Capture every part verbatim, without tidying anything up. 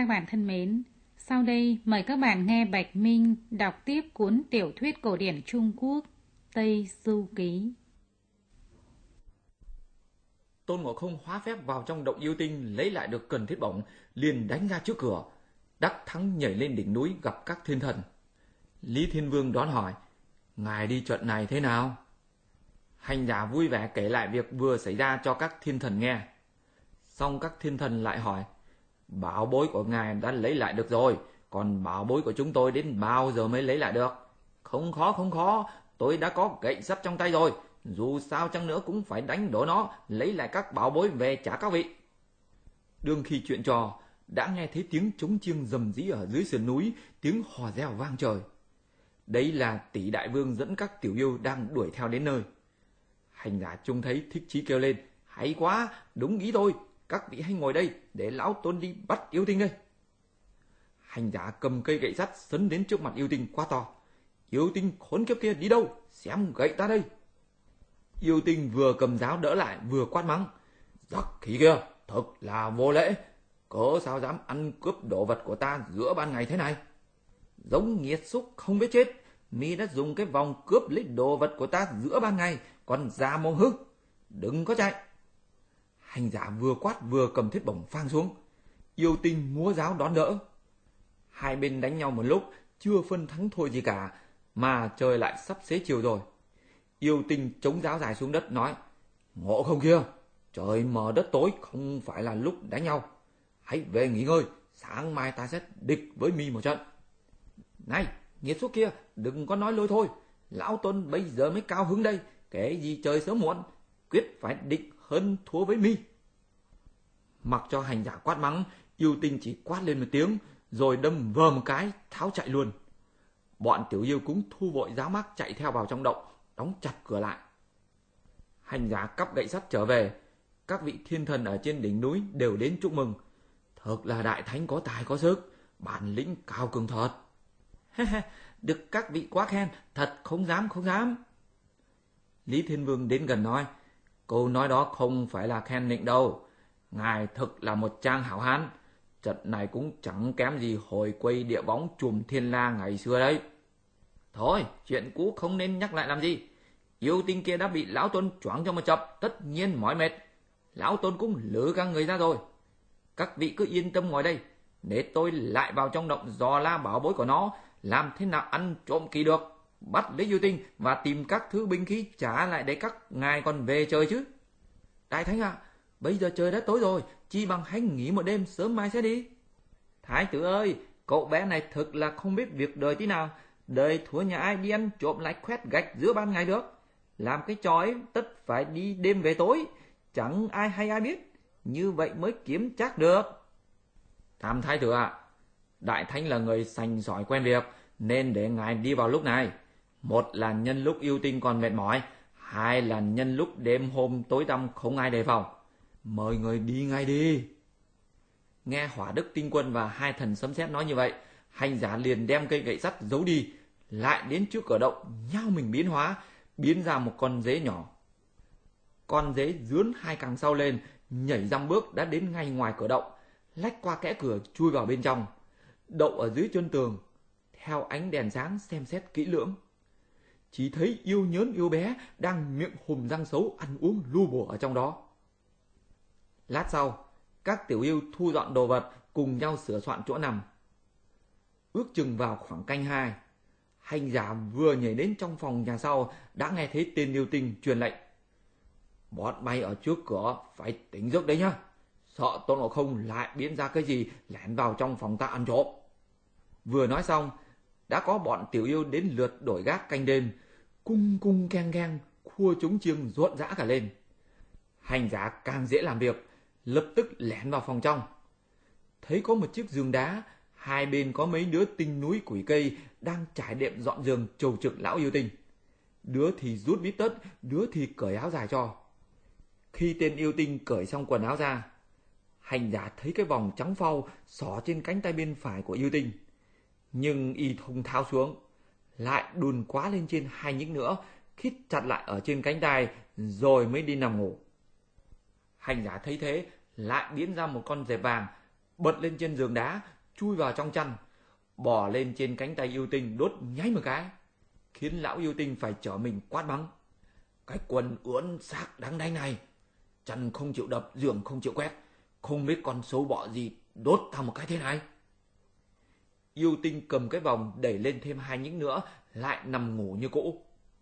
bạn thân mến, sau đây mời các bạn nghe Bạch Minh đọc tiếp cuốn tiểu thuyết cổ điển Trung Quốc Tây Du Ký. Tôn Ngộ Không hóa phép vào trong động yêu tinh, lấy lại được cần thiết bổng, liền đánh ra trước cửa. Đắc thắng nhảy lên đỉnh núi gặp các thiên thần. Lý Thiên Vương đón hỏi: ngài đi trận này thế nào? Hành giả vui vẻ kể lại việc vừa xảy ra cho các thiên thần nghe. Xong các thiên thần lại hỏi: bảo bối của ngài đã lấy lại được rồi, còn bảo bối của chúng tôi đến bao giờ mới lấy lại được? Không khó không khó, tôi đã có gậy sắt trong tay rồi, dù sao chăng nữa cũng phải đánh đổ nó, lấy lại các bảo bối về trả các vị. Đương khi chuyện trò, đã nghe thấy tiếng trống chiêng rầm rĩ ở dưới sườn núi, tiếng hò reo vang trời. Đấy là Tỷ Đại Vương dẫn các tiểu yêu đang đuổi theo đến nơi. Hành giả trông thấy thích chí kêu lên: hay quá, đúng ý tôi, các vị hãy ngồi đây để lão Tôn đi bắt yêu tinh đây. Hành giả cầm cây gậy sắt sấn đến trước mặt yêu tinh quá to: yêu tinh khốn kiếp kia đi đâu, xem gậy ta đây. Yêu tinh vừa cầm giáo đỡ lại vừa quát mắng: giặc khí kia, thật là vô lễ, cớ sao dám ăn cướp đồ vật của ta giữa ban ngày thế này? Giống nghiệt xúc không biết chết, mi đã dùng cái vòng cướp lấy đồ vật của ta giữa ban ngày, còn già mồm hư, đừng có chạy. Hành giả vừa quát vừa cầm thiết bổng phang xuống. Yêu tinh múa giáo đón đỡ. Hai bên đánh nhau một lúc, chưa phân thắng thua gì cả, mà trời lại sắp xế chiều rồi. Yêu tinh chống giáo dài xuống đất nói: Ngộ Không kia, trời mờ đất tối không phải là lúc đánh nhau, hãy về nghỉ ngơi, sáng mai ta sẽ địch với mi một trận. Này, nghiệt xúc kia, đừng có nói lôi thôi, lão Tôn bây giờ mới cao hứng đây, kể gì trời sớm muộn, quyết phải địch hơn thua với mi. Mặc cho hành giả quát mắng, yêu tinh chỉ quát lên một tiếng, rồi đâm vờ một cái, tháo chạy luôn. Bọn tiểu yêu cũng thu vội giáo mác chạy theo vào trong động, đóng chặt cửa lại. Hành giả cắp gậy sắt trở về, các vị thiên thần ở trên đỉnh núi đều đến chúc mừng. Thật là đại thánh có tài có sức, bản lĩnh cao cường thật. Được các vị quá khen, thật không dám không dám. Lý Thiên Vương đến gần nói: câu nói đó không phải là khen nịnh đâu, ngài thực là một trang hảo hán, trận này cũng chẳng kém gì hồi quay địa bóng chùm Thiên La ngày xưa đấy. Thôi, chuyện cũ không nên nhắc lại làm gì. Yêu tinh kia đã bị lão Tôn choáng cho một chập, tất nhiên mỏi mệt. Lão Tôn cũng lử các người ra rồi. Các vị cứ yên tâm ngồi đây, để tôi lại vào trong động dò la bảo bối của nó, làm thế nào ăn trộm kỳ được, bắt lấy yêu tinh và tìm các thứ binh khí trả lại để các ngài còn về chơi chứ. Đại thánh ạ, à, bây giờ trời đã tối rồi, chi bằng hãy nghỉ một đêm, sớm mai sẽ đi. Thái tử ơi, cậu bé này thực là không biết việc đời tí nào, đời thua nhà ai đi ăn trộm lại khoét gạch giữa ban ngày được. Làm cái trò ấy tất phải đi đêm về tối, chẳng ai hay ai biết, như vậy mới kiếm chắc được. Tham thái tử ạ, à, đại thánh là người sành sỏi quen việc, nên để ngài đi vào lúc này. Một là nhân lúc yêu tinh còn mệt mỏi, hai là nhân lúc đêm hôm tối tăm không ai đề phòng. Mời người đi ngay đi. Nghe Hỏa Đức Tinh Quân và hai thần sấm sét nói như vậy, hành giả liền đem cây gậy sắt giấu đi, lại đến trước cửa động, nhao mình biến hóa, biến ra một con dế nhỏ. Con dế dướn hai càng sau lên, nhảy dăm bước đã đến ngay ngoài cửa động, lách qua kẽ cửa chui vào bên trong, đậu ở dưới chân tường, theo ánh đèn sáng xem xét kỹ lưỡng. Chỉ thấy yêu nhớn yêu bé đang miệng hùm răng xấu ăn uống lu bù ở trong đó. Lát sau, các tiểu yêu thu dọn đồ vật, cùng nhau sửa soạn chỗ nằm. Ước chừng vào khoảng canh hai, hành giả vừa nhảy đến trong phòng nhà sau đã nghe thấy tên yêu tinh truyền lệnh: bọn bay ở trước cửa phải tỉnh giấc đấy nhá, sợ Tôn Ngộ Không lại biến ra cái gì lẻn vào trong phòng ta ăn trộm. Vừa nói xong, đã có bọn tiểu yêu đến lượt đổi gác canh đêm, cung cung keng keng, khua trống chiêng rộn rã cả lên. Hành giả càng dễ làm việc, lập tức lẻn vào phòng trong. Thấy có một chiếc giường đá, hai bên có mấy đứa tinh núi quỷ cây đang trải đệm dọn giường chầu trực lão yêu tinh. Đứa thì rút bít tất, đứa thì cởi áo dài cho. Khi tên yêu tinh cởi xong quần áo ra, hành giả thấy cái vòng trắng phau xỏ trên cánh tay bên phải của yêu tinh, nhưng y không tháo xuống, lại đùn quá lên trên hai nhích nữa, khít chặt lại ở trên cánh tay, rồi mới đi nằm ngủ. Hành giả thấy thế, lại biến ra một con dẹp vàng, bật lên trên giường đá, chui vào trong chăn, bò lên trên cánh tay yêu tinh đốt nháy một cái, khiến lão yêu tinh phải trở mình quát mắng. Cái quần uốn xác đáng đánh này, chăn không chịu đập, giường không chịu quét, không biết con sâu bọ gì đốt tao một cái thế này. Yêu tinh cầm cái vòng đẩy lên thêm hai nhích nữa, lại nằm ngủ như cũ.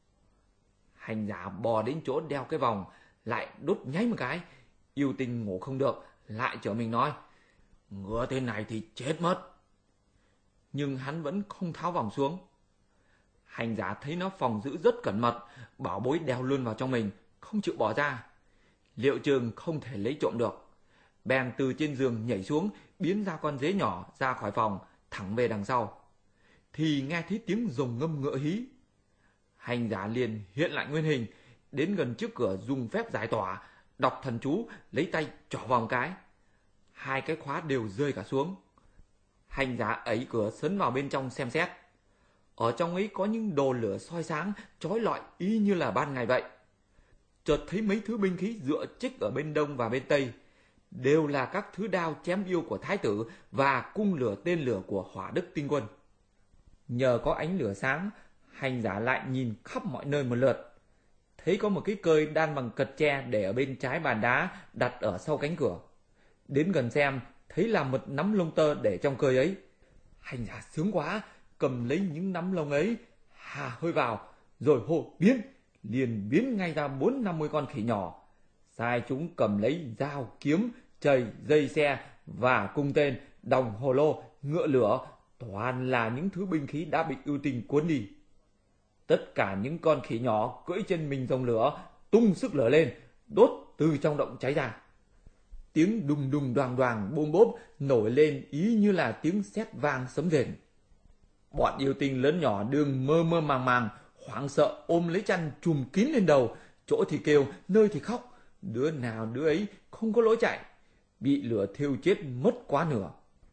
Hành giả bò đến chỗ đeo cái vòng, lại đốt nháy một cái. Yêu tinh ngủ không được, lại trở mình nói, ngựa thế này thì chết mất. Nhưng hắn vẫn không tháo vòng xuống. Hành giả thấy nó phòng giữ rất cẩn mật, bảo bối đeo luôn vào trong mình, không chịu bỏ ra. Liệu chừng không thể lấy trộm được. Bèn từ trên giường nhảy xuống, biến ra con dế nhỏ ra khỏi phòng, thẳng về đằng sau. Thì nghe thấy tiếng rồng ngâm ngựa hí. Hành giả liền hiện lại nguyên hình, đến gần trước cửa dùng phép giải tỏa, đọc thần chú, lấy tay trỏ vào một cái. Hai cái khóa đều rơi cả xuống. Hành giả ấy cửa sấn vào bên trong xem xét. Ở trong ấy có những đồ lửa soi sáng, chói lọi y như là ban ngày vậy. Chợt thấy mấy thứ binh khí dựa chích ở bên đông và bên tây, đều là các thứ đao chém yêu của thái tử và cung lửa tên lửa của Hỏa Đức Tinh Quân. Nhờ có ánh lửa sáng, hành giả lại nhìn khắp mọi nơi một lượt. Thấy có một cái cơi đan bằng cật tre để ở bên trái bàn đá, đặt ở sau cánh cửa. Đến gần xem, thấy là một nắm lông tơ để trong cơi ấy. Hành giả sướng quá, cầm lấy những nắm lông ấy, hà hơi vào, rồi hô biến, liền biến ngay ra bốn năm mươi con khỉ nhỏ. Sai chúng cầm lấy dao, kiếm, chày, dây xe và cung tên, đồng hồ lô, ngựa lửa, toàn là những thứ binh khí đã bị ưu tinh cuốn đi. Tất cả những con khỉ nhỏ cưỡi trên mình rồng lửa, tung sức lửa lên, đốt từ trong động cháy ra. Tiếng đùng đùng đoàng đoàng bôm bốp nổi lên ý như là tiếng sét vang sấm rền. Bọn yêu tinh lớn nhỏ đương mơ mơ màng màng, hoảng sợ ôm lấy chăn trùm kín lên đầu, chỗ thì kêu, nơi thì khóc, đứa nào đứa ấy không có lối chạy, bị lửa thiêu chết mất quá nửa.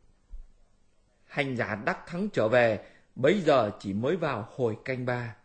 Hành giả đắc thắng trở về, bấy giờ chỉ mới vào hồi canh ba.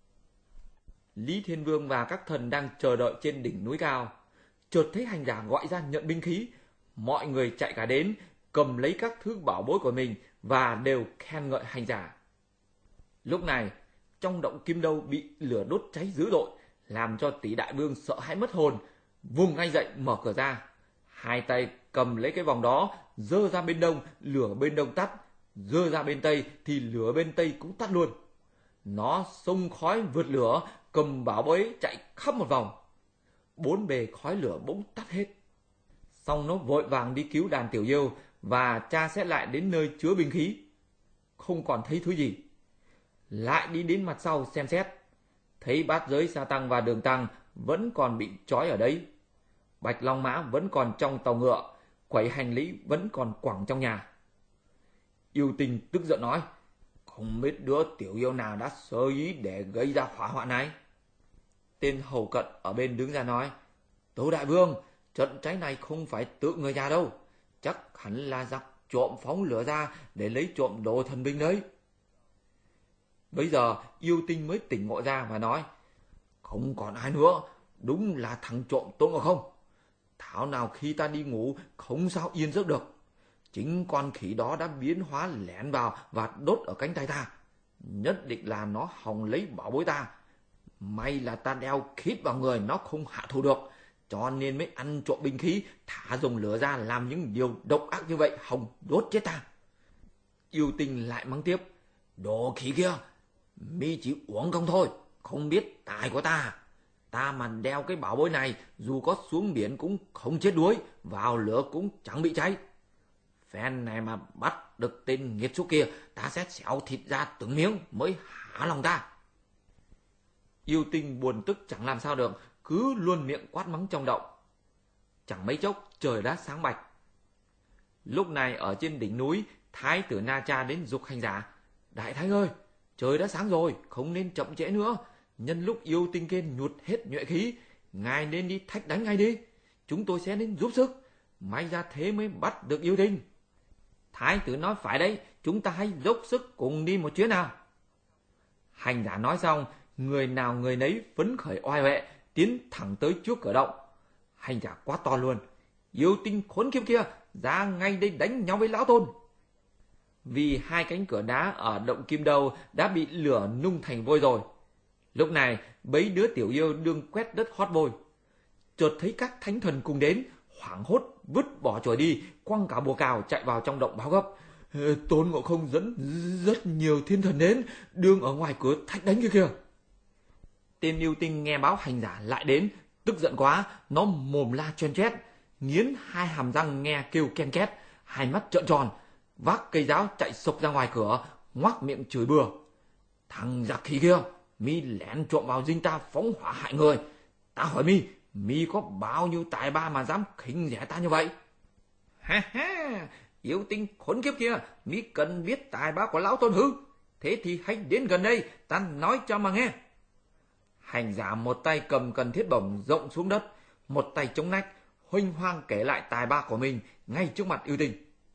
Lý Thiên Vương và các thần đang chờ đợi trên đỉnh núi cao, chợt thấy hành giả gọi ra nhận binh khí. Mọi người chạy cả đến, cầm lấy các thứ bảo bối của mình và đều khen ngợi hành giả. Lúc này, trong động Kim Đâu bị lửa đốt cháy dữ dội, làm cho Tỷ Đại Vương sợ hãi mất hồn, vùng ngay dậy mở cửa ra. Hai tay cầm lấy cái vòng đó, giơ ra bên đông, lửa bên đông tắt, giơ ra bên tây thì lửa bên tây cũng tắt luôn. Nó xông khói vượt lửa, cầm bảo bối chạy khắp một vòng. Bốn bề khói lửa bỗng tắt hết. Xong nó vội vàng đi cứu đàn tiểu yêu và tra xét lại đến nơi chứa binh khí. Không còn thấy thứ gì. Lại đi đến mặt sau xem xét. Thấy bát giới Sa Tăng và Đường Tăng vẫn còn bị trói ở đấy. Bạch Long Mã vẫn còn trong tàu ngựa, quẩy hành lý vẫn còn quẳng trong nhà. Yêu Tinh tức giận nói, không biết đứa tiểu yêu nào đã sơ ý để gây ra hỏa hoạn này. Tên hầu cận ở bên đứng ra nói, Tâu Đại Vương, trận cháy này không phải tự người nhà đâu, chắc hẳn là giặc trộm phóng lửa ra để lấy trộm đồ thần binh đấy. Bây giờ Yêu Tinh mới tỉnh ngộ ra và nói, không còn ai nữa, đúng là thằng trộm Tôn Ngộ Không. Thảo nào khi ta đi ngủ không sao yên giấc được, chính con khỉ đó đã biến hóa lẻn vào và đốt ở cánh tay ta. Nhất định là nó hòng lấy bảo bối ta. May là ta đeo khít vào người nó không hạ thủ được, cho nên mới ăn trộm binh khí, thả dùng lửa ra làm những điều độc ác như vậy, hòng đốt chết ta. Yêu Tinh lại mắng tiếp, đồ khỉ kia, mi chỉ uổng công thôi, không biết tài của ta. Ta mà đeo cái bảo bối này, dù có xuống biển cũng không chết đuối, vào lửa cũng chẳng bị cháy. Phen này mà bắt được tên nghiệt xúc kia, ta sẽ xẻo thịt ra từng miếng mới hả lòng ta. Yêu Tinh buồn tức chẳng làm sao được, cứ luôn miệng quát mắng trong động. Chẳng mấy chốc trời đã sáng bạch. Lúc này ở trên đỉnh núi, Thái tử Na Cha đến giục hành giả, Đại Thánh ơi, trời đã sáng rồi, không nên chậm trễ nữa. Nhân lúc Yêu Tinh kia nhụt hết nhuệ khí, ngài nên đi thách đánh ngay đi, chúng tôi sẽ đến giúp sức, may ra thế mới bắt được Yêu Tinh. Thái tử nói phải đấy, chúng ta hãy dốc sức cùng đi một chuyến nào. Hành giả nói xong, người nào người nấy phấn khởi oai vệ, tiến thẳng tới trước cửa động. Hành giả quá to luôn, Yêu Tinh khốn kiếp kia, ra ngay đây đánh nhau với lão Tôn. vì hai cánh cửa đá ở động Kim Đâu đã bị lửa nung thành vôi rồi. Lúc này, bấy đứa tiểu yêu đương quét đất hót vôi. Chợt thấy các thánh thần cùng đến, hoảng hốt vứt bỏ chổi đi, quăng cả bùa cào chạy vào trong động báo gấp. Tôn Ngộ Không dẫn rất nhiều thiên thần đến, đương ở ngoài cửa thách đánh kia kìa. Tên yêu tinh nghe báo hành giả lại đến, tức giận quá, nó mồm la chen chét, nghiến hai hàm răng nghe kêu ken két, hai mắt trợn tròn, vác cây giáo chạy sộc ra ngoài cửa, ngoác miệng chửi bừa. Thằng giặc khỉ kia, mi lén trộm vào dinh ta phóng hỏa hại người. Ta hỏi mi, mi có bao nhiêu tài ba mà dám khinh rẻ ta như vậy? Ha ha, yêu tinh khốn kiếp kia, mi cần biết tài ba của lão Tôn hư? Thế thì hãy đến gần đây, ta nói cho mà nghe. Hành giả một tay cầm cần thiết bổng rộng xuống đất, một tay chống nách, huênh hoang kể lại tài ba của mình ngay trước mặt yêu tinh.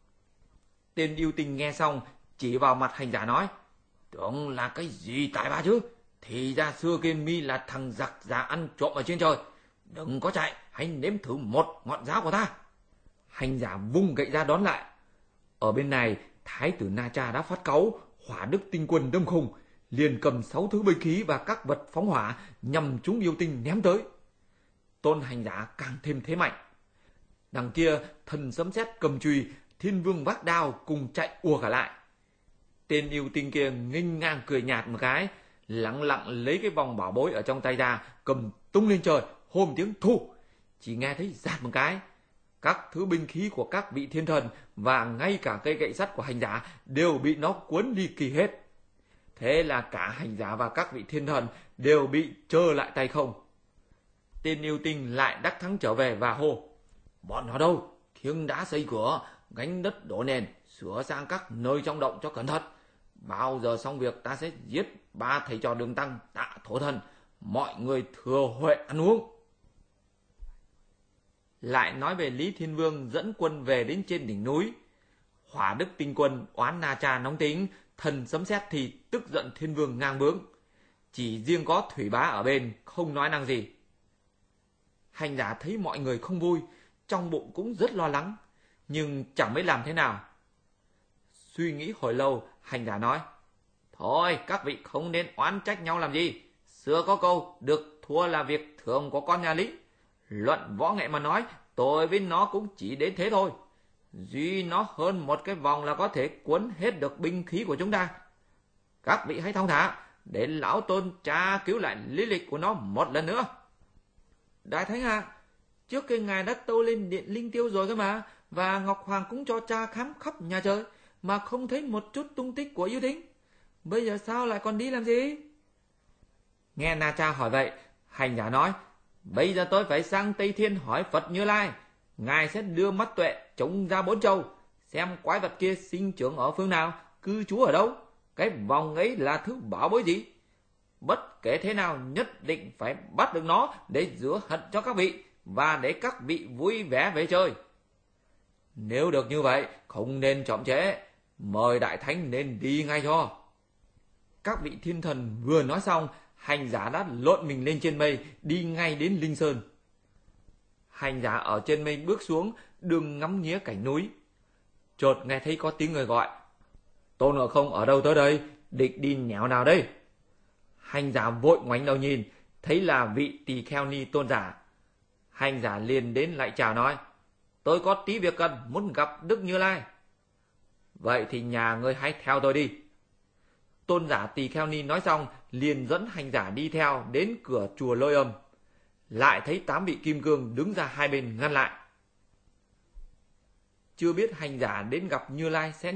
Tên yêu tinh nghe xong, chỉ vào mặt hành giả nói, tưởng là cái gì tài ba chứ? Thì ra xưa kia mi là thằng giặc già ăn trộm ở trên trời. Đừng có chạy, hãy nếm thử một ngọn giáo của ta. Hành giả vung gậy ra đón lại. Ở bên này, Thái tử Na Cha đã phát cáu, Hỏa Đức Tinh Quân đâm khung, liền cầm sáu thứ binh khí và các vật phóng hỏa nhằm trúng yêu tinh ném tới. Tôn hành giả càng thêm thế mạnh. Đằng kia, thần sấm sét cầm chùy, Thiên Vương vác đao cùng chạy ùa cả lại. Tên yêu tinh kia nghênh ngang cười nhạt một cái, lặng lặng lấy cái vòng bảo bối ở trong tay ra, cầm tung lên trời, hô một tiếng thu. Chỉ nghe thấy rạt một cái, các thứ binh khí của các vị thiên thần và ngay cả cây gậy sắt của hành giả đều bị nó cuốn đi kỳ hết. Thế là cả hành giả và các vị thiên thần đều bị trơ lại tay không. Tên yêu tinh lại đắc thắng trở về và hô, bọn nó đâu? Khiêng đá xây cửa, gánh đất đổ nền, sửa sang các nơi trong động cho cẩn thận. Bao giờ xong việc ta sẽ giết ba thầy trò Đường Tăng, Tạ Thổ Thần, mọi người thừa huệ ăn uống. Lại nói về Lý Thiên Vương dẫn quân về đến trên đỉnh núi. Hỏa Đức Tinh Quân oán Na Cha nóng tính, thần sấm sét thì tức giận Thiên Vương ngang bướng. Chỉ riêng có Thủy Bá ở bên không nói năng gì. Hành giả thấy mọi người không vui, trong bụng cũng rất lo lắng, nhưng chẳng biết làm thế nào. Suy nghĩ hồi lâu, hành giả nói, thôi các vị không nên oán trách nhau làm gì. Xưa có câu, được thua là việc thường của con nhà Lý. Luận võ nghệ mà nói, tôi với nó cũng chỉ đến thế thôi. Duy nó hơn một cái vòng là có thể cuốn hết được binh khí của chúng ta. Các vị hãy thong thả, để lão Tôn tra cứu lại lý lịch của nó một lần nữa. Đại Thánh ạ, à, trước kia ngài đã tâu lên điện Linh Tiêu rồi cơ mà, và Ngọc Hoàng cũng cho tra khám khắp nhà trời, mà không thấy một chút tung tích của yêu tinh. Bây giờ sao lại còn đi làm gì? Nghe Na Cha hỏi vậy, hành giả nói, bây giờ tôi phải sang Tây Thiên hỏi Phật Như Lai. Ngài sẽ đưa mắt tuệ trông ra bốn châu, xem quái vật kia sinh trưởng ở phương nào, cư trú ở đâu, cái vòng ấy là thứ bảo bối gì. Bất kể thế nào nhất định phải bắt được nó để rửa hận cho các vị, và để các vị vui vẻ về chơi. Nếu được như vậy, không nên chậm trễ, mời Đại Thánh nên đi ngay cho. Các vị thiên thần vừa nói xong, hành giả đã lộn mình lên trên mây, đi ngay đến Linh Sơn. Hành giả ở trên mây bước xuống, đường ngắm nghía cảnh núi. Chợt nghe thấy có tiếng người gọi, Tôn Ngộ Không ở đâu tới đây, định đi nhẽo nào đây? Hành giả vội ngoảnh đầu nhìn, thấy là vị Tỳ Kheo Ni Tôn giả. Hành giả liền đến lại chào nói, tôi có tí việc cần muốn gặp Đức Như Lai. Vậy thì nhà ngươi hãy theo tôi đi. Tôn giả Tỳ Kheo Ni nói xong, liền dẫn hành giả đi theo đến cửa chùa Lôi Âm. Lại thấy tám vị kim cương đứng ra hai bên ngăn lại. Chưa biết hành giả đến gặp Như Lai sẽ